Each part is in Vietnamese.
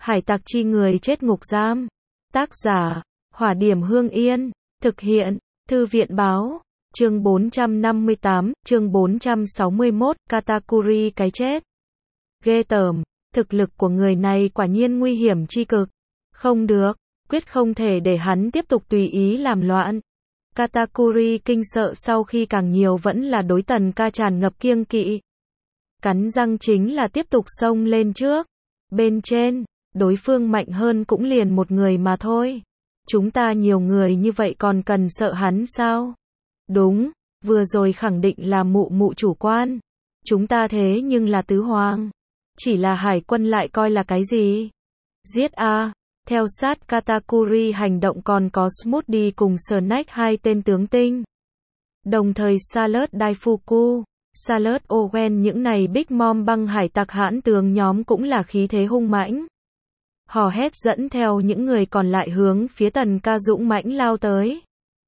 Hải tặc chi người chết ngục giam. Tác giả, Hỏa Điểm Hương Yên. Thực hiện, Thư viện Báo. Chương 458, chương 461, Katakuri cái chết. Ghê tởm, thực lực của người này quả nhiên nguy hiểm chi cực. Không được, quyết không thể để hắn tiếp tục tùy ý làm loạn. Katakuri kinh sợ sau khi càng nhiều vẫn là đối Tần Ca tràn ngập kiêng kỵ. Cắn răng chính là tiếp tục xông lên trước. Bên trên, đối phương mạnh hơn cũng liền một người mà thôi. Chúng ta nhiều người như vậy còn cần sợ hắn sao? Đúng, vừa rồi khẳng định là mụ mụ chủ quan. Chúng ta thế nhưng là tứ hoàng. Chỉ là hải quân lại coi là cái gì? Giết a. Theo sát Katakuri hành động còn có Smoothie cùng Snake hai tên tướng tinh. Đồng thời Salad Daifuku, Salad Owen những này Big Mom băng hải tặc hãn tướng nhóm cũng là khí thế hung mãnh. Hò hét dẫn theo những người còn lại hướng phía Tần Ca dũng mãnh lao tới.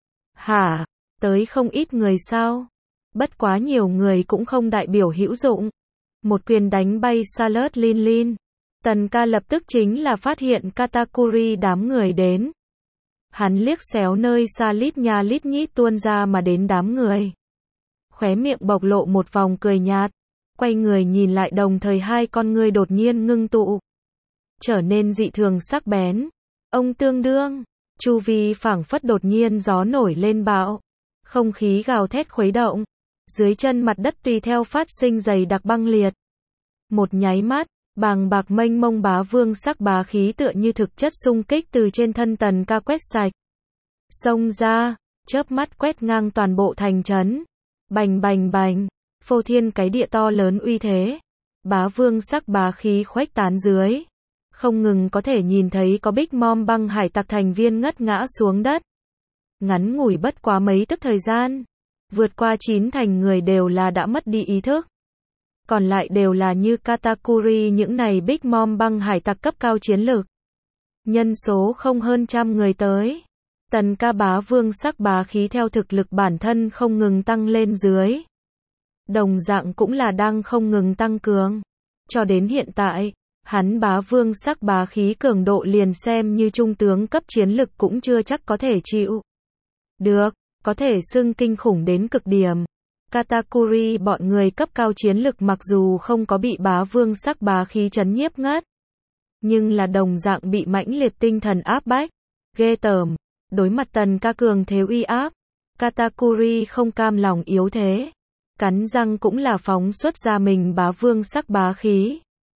Hả? Tới không ít người sao? Bất quá nhiều người cũng không đại biểu hữu dụng. Một quyền đánh bay Salad Lin Lin. Tần Ca lập tức chính là phát hiện Katakuri đám người đến. Hắn liếc xéo nơi xa lít nha lít nhít tuôn ra mà đến đám người. Khóe miệng bộc lộ một vòng cười nhạt. Quay người nhìn lại đồng thời hai con ngươi đột nhiên ngưng tụ. Trở nên dị thường sắc bén. Ông tương đương. Chu vi phảng phất đột nhiên gió nổi lên bão. Không khí gào thét khuấy động. Dưới chân mặt đất tùy theo phát sinh dày đặc băng liệt. Một nháy mắt, bàng bạc mênh mông bá vương sắc bá khí tựa như thực chất xung kích từ trên thân Tần Ca quét sạch. Xông ra, chớp mắt quét ngang toàn bộ thành trấn. Bành bành bành, phô thiên cái địa to lớn uy thế. Bá vương sắc bá khí khuếch tán dưới. Không ngừng có thể nhìn thấy có Big Mom băng hải tặc thành viên ngất ngã xuống đất. Ngắn ngủi bất quá mấy tức thời gian. Vượt qua 9 thành người đều là đã mất đi ý thức. Còn lại đều là như Katakuri những này Big Mom băng hải tặc cấp cao chiến lược. Nhân số không hơn trăm người tới. Tần Ca bá vương sắc bá khí theo thực lực bản thân không ngừng tăng lên dưới. Đồng dạng cũng là đang không ngừng tăng cường. Cho đến hiện tại, hắn bá vương sắc bá khí cường độ liền xem như trung tướng cấp chiến lực cũng chưa chắc có thể chịu. Được, có thể xưng kinh khủng đến cực điểm. Katakuri bọn người cấp cao chiến lực mặc dù không có bị bá vương sắc bá khí chấn nhiếp ngất. Nhưng là đồng dạng bị mãnh liệt tinh thần áp bách. Ghê tởm. Đối mặt Tần Ca cường thế uy áp. Katakuri không cam lòng yếu thế. Cắn răng cũng là phóng xuất ra mình bá vương sắc bá khí.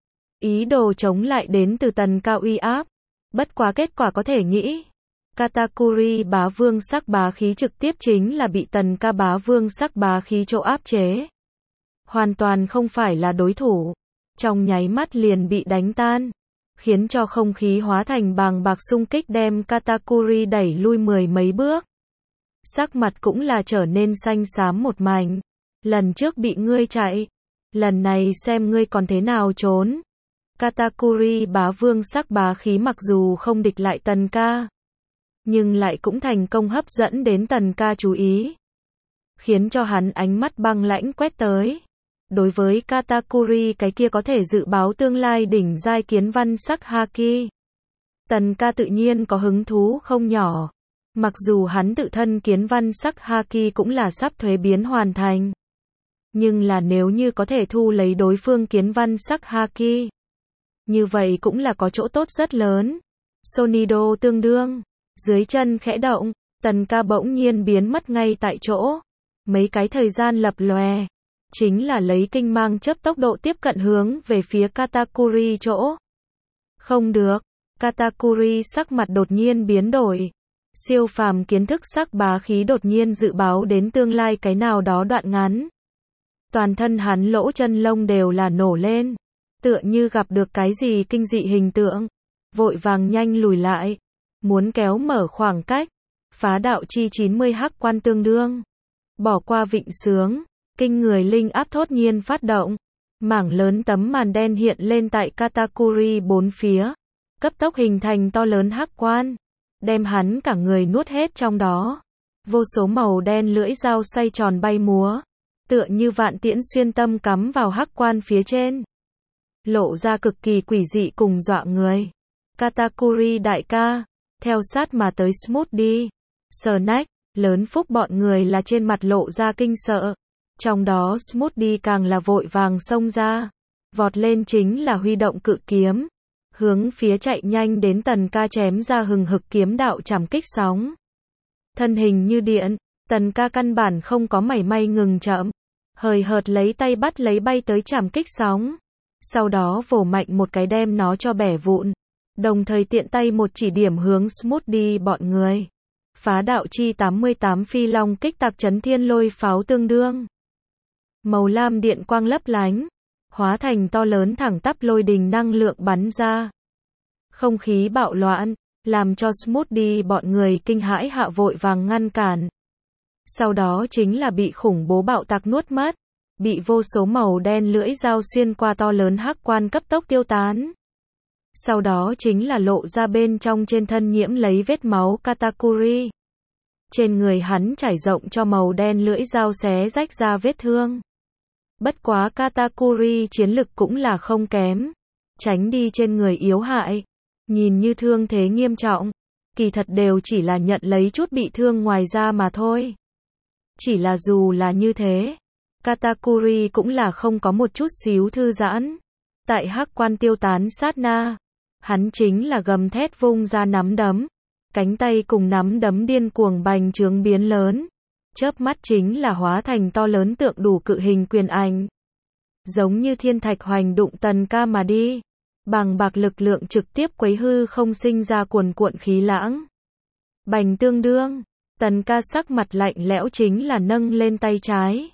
Ý đồ chống lại đến từ Tần Ca uy áp. Bất quá kết quả có thể nghĩ. Katakuri bá vương sắc bá khí trực tiếp chính là bị Tần Ca bá vương sắc bá khí chỗ áp chế. Hoàn toàn không phải là đối thủ. Trong nháy mắt liền bị đánh tan. Khiến cho không khí hóa thành bàng bạc xung kích đem Katakuri đẩy lui mười mấy bước. Sắc mặt cũng là trở nên xanh xám một mảnh. Lần trước bị ngươi chạy. Lần này xem ngươi còn thế nào trốn. Katakuri bá vương sắc bá khí mặc dù không địch lại Tần Ca. Nhưng lại cũng thành công hấp dẫn đến Tần Ca chú ý. Khiến cho hắn ánh mắt băng lãnh quét tới. Đối với Katakuri cái kia có thể dự báo tương lai đỉnh giai kiến văn sắc haki. Tần Ca tự nhiên có hứng thú không nhỏ. Mặc dù hắn tự thân kiến văn sắc haki cũng là sắp thuế biến hoàn thành. Nhưng là nếu như có thể thu lấy đối phương kiến văn sắc haki. Như vậy cũng là có chỗ tốt rất lớn. Sonido tương đương. Dưới chân khẽ động, Tần Ca bỗng nhiên biến mất ngay tại chỗ. Mấy cái thời gian lập lòe. Chính là lấy kinh mang chớp tốc độ tiếp cận hướng về phía Katakuri chỗ. Không được. Katakuri sắc mặt đột nhiên biến đổi. Siêu phàm kiến thức sắc bá khí đột nhiên dự báo đến tương lai cái nào đó đoạn ngắn. Toàn thân hắn lỗ chân lông đều là nổ lên. Tựa như gặp được cái gì kinh dị hình tượng. Vội vàng nhanh lùi lại. Muốn kéo mở khoảng cách. Phá đạo chi 90 hắc quan tương đương. Bỏ qua vịnh sướng. Kinh người linh áp thốt nhiên phát động. Mảng lớn tấm màn đen hiện lên tại Katakuri bốn phía. Cấp tốc hình thành to lớn hắc quan. Đem hắn cả người nuốt hết trong đó. Vô số màu đen lưỡi dao xoay tròn bay múa. Tựa như vạn tiễn xuyên tâm cắm vào hắc quan phía trên. Lộ ra cực kỳ quỷ dị cùng dọa người. Katakuri đại ca. Theo sát mà tới Smoothie, Snack, lớn phúc bọn người là trên mặt lộ ra kinh sợ. Trong đó Smoothie càng là vội vàng xông ra. Vọt lên chính là huy động cự kiếm. Hướng phía chạy nhanh đến Tần Ca chém ra hừng hực kiếm đạo chảm kích sóng. Thân hình như điện, Tần Ca căn bản không có mảy may ngừng chậm. Hời hợt lấy tay bắt lấy bay tới chảm kích sóng. Sau đó vồ mạnh một cái đem nó cho bẻ vụn. Đồng thời tiện tay một chỉ điểm hướng Smoothie bọn người. Phá đạo chi 88 phi long kích tạc chấn thiên lôi pháo tương đương. Màu lam điện quang lấp lánh. Hóa thành to lớn thẳng tắp lôi đình năng lượng bắn ra. Không khí bạo loạn, làm cho Smoothie bọn người kinh hãi hạ vội vàng ngăn cản. Sau đó chính là bị khủng bố bạo tạc nuốt mất. Bị vô số màu đen lưỡi dao xuyên qua to lớn hắc quan cấp tốc tiêu tán. Sau đó chính là lộ ra bên trong trên thân nhiễm lấy vết máu Katakuri. Trên người hắn trải rộng cho màu đen lưỡi dao xé rách ra vết thương. Bất quá Katakuri chiến lực cũng là không kém. Tránh đi trên người yếu hại. Nhìn như thương thế nghiêm trọng. Kỳ thật đều chỉ là nhận lấy chút bị thương ngoài da mà thôi. Chỉ là dù là như thế. Katakuri cũng là không có một chút xíu thư giãn. Tại hắc quan tiêu tán sát na. Hắn chính là gầm thét vung ra nắm đấm. Cánh tay cùng nắm đấm điên cuồng bành trướng biến lớn. Chớp mắt chính là hóa thành to lớn tượng đủ cự hình quyền ảnh. Giống như thiên thạch hoành đụng Tần Ca mà đi. Bằng bạc lực lượng trực tiếp quấy hư không sinh ra cuồn cuộn khí lãng. Bành tương đương. Tần Ca sắc mặt lạnh lẽo chính là nâng lên tay trái.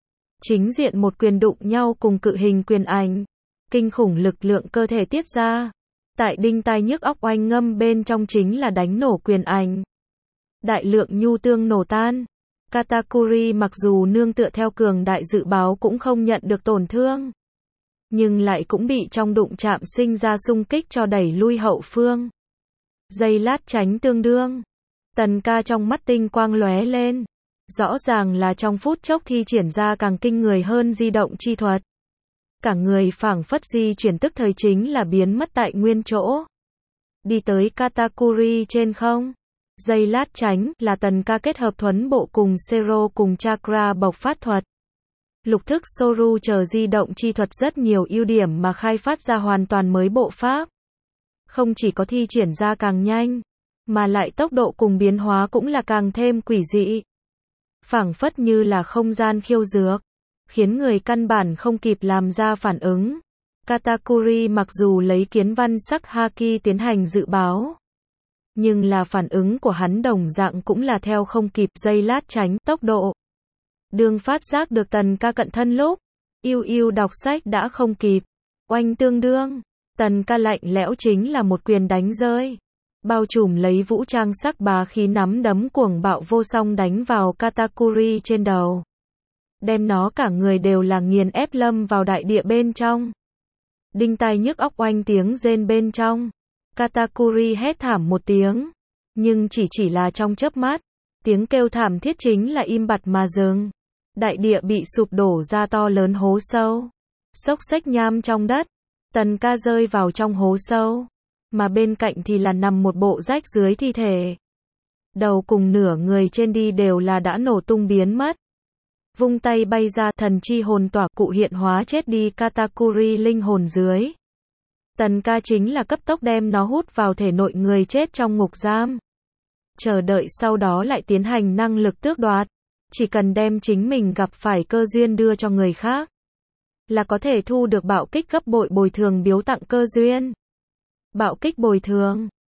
Chính diện một quyền đụng nhau cùng cự hình quyền ảnh. Kinh khủng lực lượng cơ thể tiết ra. Tại đinh tai nhức óc oanh ngâm bên trong chính là đánh nổ quyền ảnh. Đại lượng nhu tương nổ tan. Katakuri mặc dù nương tựa theo cường đại dự báo cũng không nhận được tổn thương. Nhưng lại cũng bị trong đụng chạm sinh ra xung kích cho đẩy lui hậu phương. Giây lát tránh tương đương. Tần Ca trong mắt tinh quang lóe lên. Rõ ràng là trong phút chốc thi triển ra càng kinh người hơn di động chi thuật. Cả người phảng phất di chuyển tức thời chính là biến mất tại nguyên chỗ. Đi tới Katakuri trên không. Giây lát tránh là Tần Ca kết hợp thuấn bộ cùng Sero cùng Chakra bộc phát thuật. Lục thức Soru chờ di động chi thuật rất nhiều ưu điểm mà khai phát ra hoàn toàn mới bộ pháp. Không chỉ có thi triển ra càng nhanh, mà lại tốc độ cùng biến hóa cũng là càng thêm quỷ dị. Phảng phất như là không gian khiêu dược, khiến người căn bản không kịp làm ra phản ứng. Katakuri mặc dù lấy kiến văn sắc haki tiến hành dự báo, nhưng là phản ứng của hắn đồng dạng cũng là theo không kịp giây lát tránh tốc độ. Đương phát giác được Tần Ca cận thân lúc, yêu đọc sách đã không kịp. Oanh tương đương, Tần Ca lạnh lẽo chính là một quyền đánh rơi. Bao trùm lấy vũ trang sắc bá khí nắm đấm cuồng bạo vô song đánh vào Katakuri trên đầu. Đem nó cả người đều là nghiền ép lâm vào đại địa bên trong. Đinh tai nhức óc oanh tiếng rên bên trong. Katakuri hét thảm một tiếng. Nhưng chỉ là trong chớp mắt. Tiếng kêu thảm thiết chính là im bặt mà dừng. Đại địa bị sụp đổ ra to lớn hố sâu. Xốc xếch nham trong đất. Tần Ca rơi vào trong hố sâu. Mà bên cạnh thì là nằm một bộ rách dưới thi thể. Đầu cùng nửa người trên đi đều là đã nổ tung biến mất. Vung tay bay ra thần chi hồn tỏa cụ hiện hóa chết đi Katakuri linh hồn dưới. Tần Ca chính là cấp tốc đem nó hút vào thể nội người chết trong ngục giam. Chờ đợi sau đó lại tiến hành năng lực tước đoạt. Chỉ cần đem chính mình gặp phải cơ duyên đưa cho người khác, là có thể thu được bạo kích gấp bội bồi thường biếu tặng cơ duyên. Bạo kích bồi thường.